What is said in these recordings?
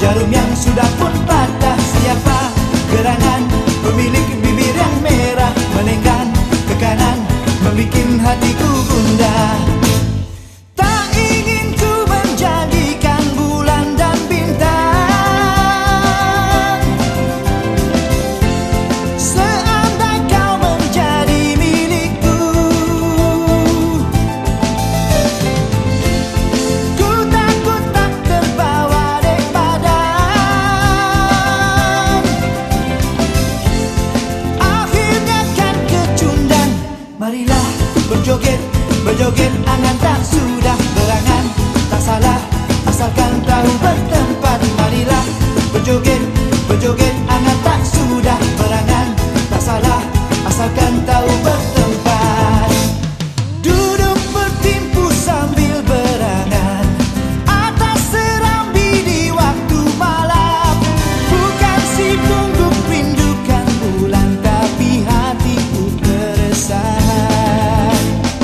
jarum yang sudah pun patah. Siapa gerangan pemilik bibir yang merah, melenggang ke kanan, membikin hatiku gundah. Tak ingin ku menjadikan bulan dan bintang, seandai kau menjadi milikku. Ku takut tak terbawa dek badan, akhirnya kan kecundang. Marilah berjoget, berjoget angan tak sudah berangan. Tak salah asalkan tahu bertempat. Marilah berjoget, berjoget angan tak sudah berangan. Tak salah asalkan tahu bertempat. Duduk bertimpu sambil berangan atas serambi di waktu malam. Bukan si pungguk rindukan bulan, tapi hatiku keresahan.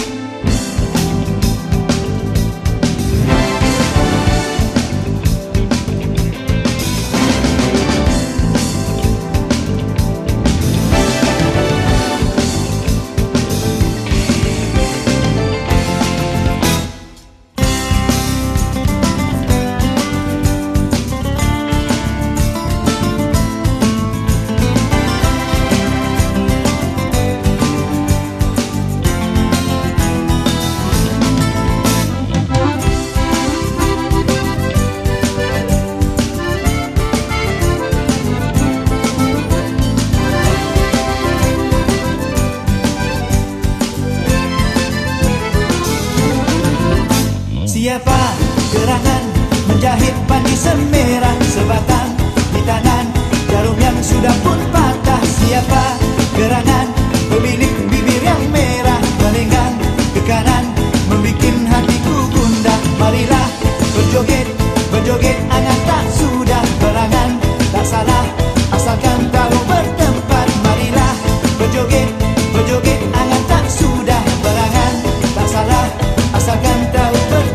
Siapa gerangan menjahit panji semerah, sebatang di tangan jarum yang sudah pun patah. Siapa gerangan pemilik bibir yang merah, melenggang ke kanan, membikin hatiku gundah. Marilah berjoget, berjoget angan tak sudah berangan. Tak salah asalkan tahu bertempat. Marilah berjoget, berjoget angan tak sudah berangan. Tak salah asalkan tahu bertempat.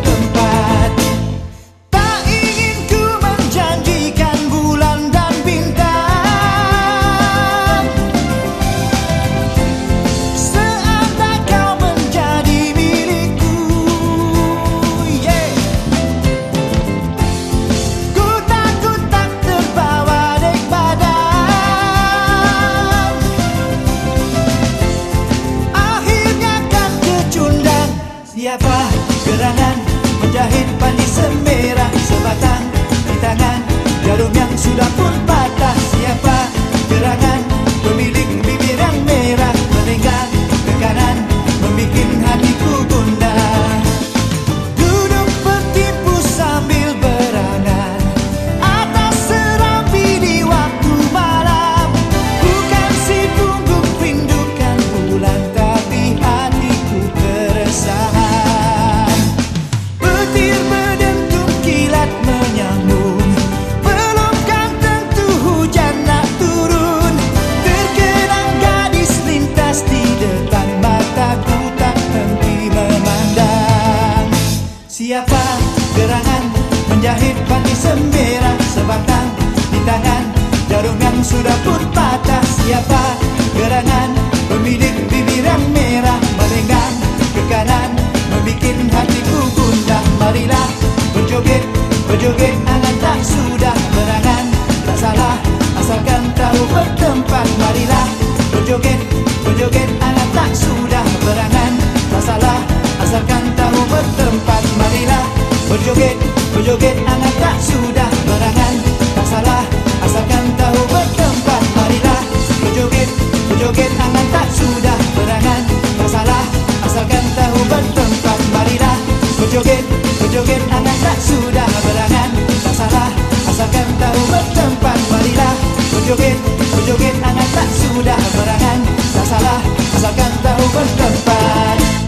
Tak ingin ku menjanjikan bulan dan bintang, seandai kau menjadi milikku. Ku takut tak terbawa dek badan, akhirnya kan kecundang. Siapa gerangan menjahit panji semerah, sebatang di tangan jarum yang sudah pun patah. Siapa gerangan pemilik bibir yang merah, melenggang ke kanan, membikin hatiku gundah. Duduk bertipu sambil berangan atas serambi di waktu malam. Bukan si pungguk rindukan bulan, tapi hatiku keresahan. Petir berdentum, kilat menyambung, belum kan tentu hujan nak turun. Terkenang gadis lintas di depan mataku, tak henti memandang. Siapa gerangan menjahit panji semerah, sebatang di tangan jarum yang sudah pun patah. Siapa gerangan pemilik bibir yang merah, melenggang ke kanan, membikin hatiku gundah. Marilah berjoget, berjoget angan tak sudah berangan. Tak salah asalkan tahu bertempat. Marilah berjoget, berjoget angan tak sudah berangan. Tak salah asalkan tahu bertempat. Marilah berjoget, berjoget angan tak sudah berangan. Tak salah asalkan tahu bertempat. Marilah berjoget, berjoget angan tak sudah berangan. Tak salah asalkan tahu bertempat. Marilah berjoget, berjoget angan tak sudah berangan. Tak salah asalkan tahu bertempat. Marilah berjoget, berjoget angan tak sudah berangan. Tak salah asalkan tahu bertempat.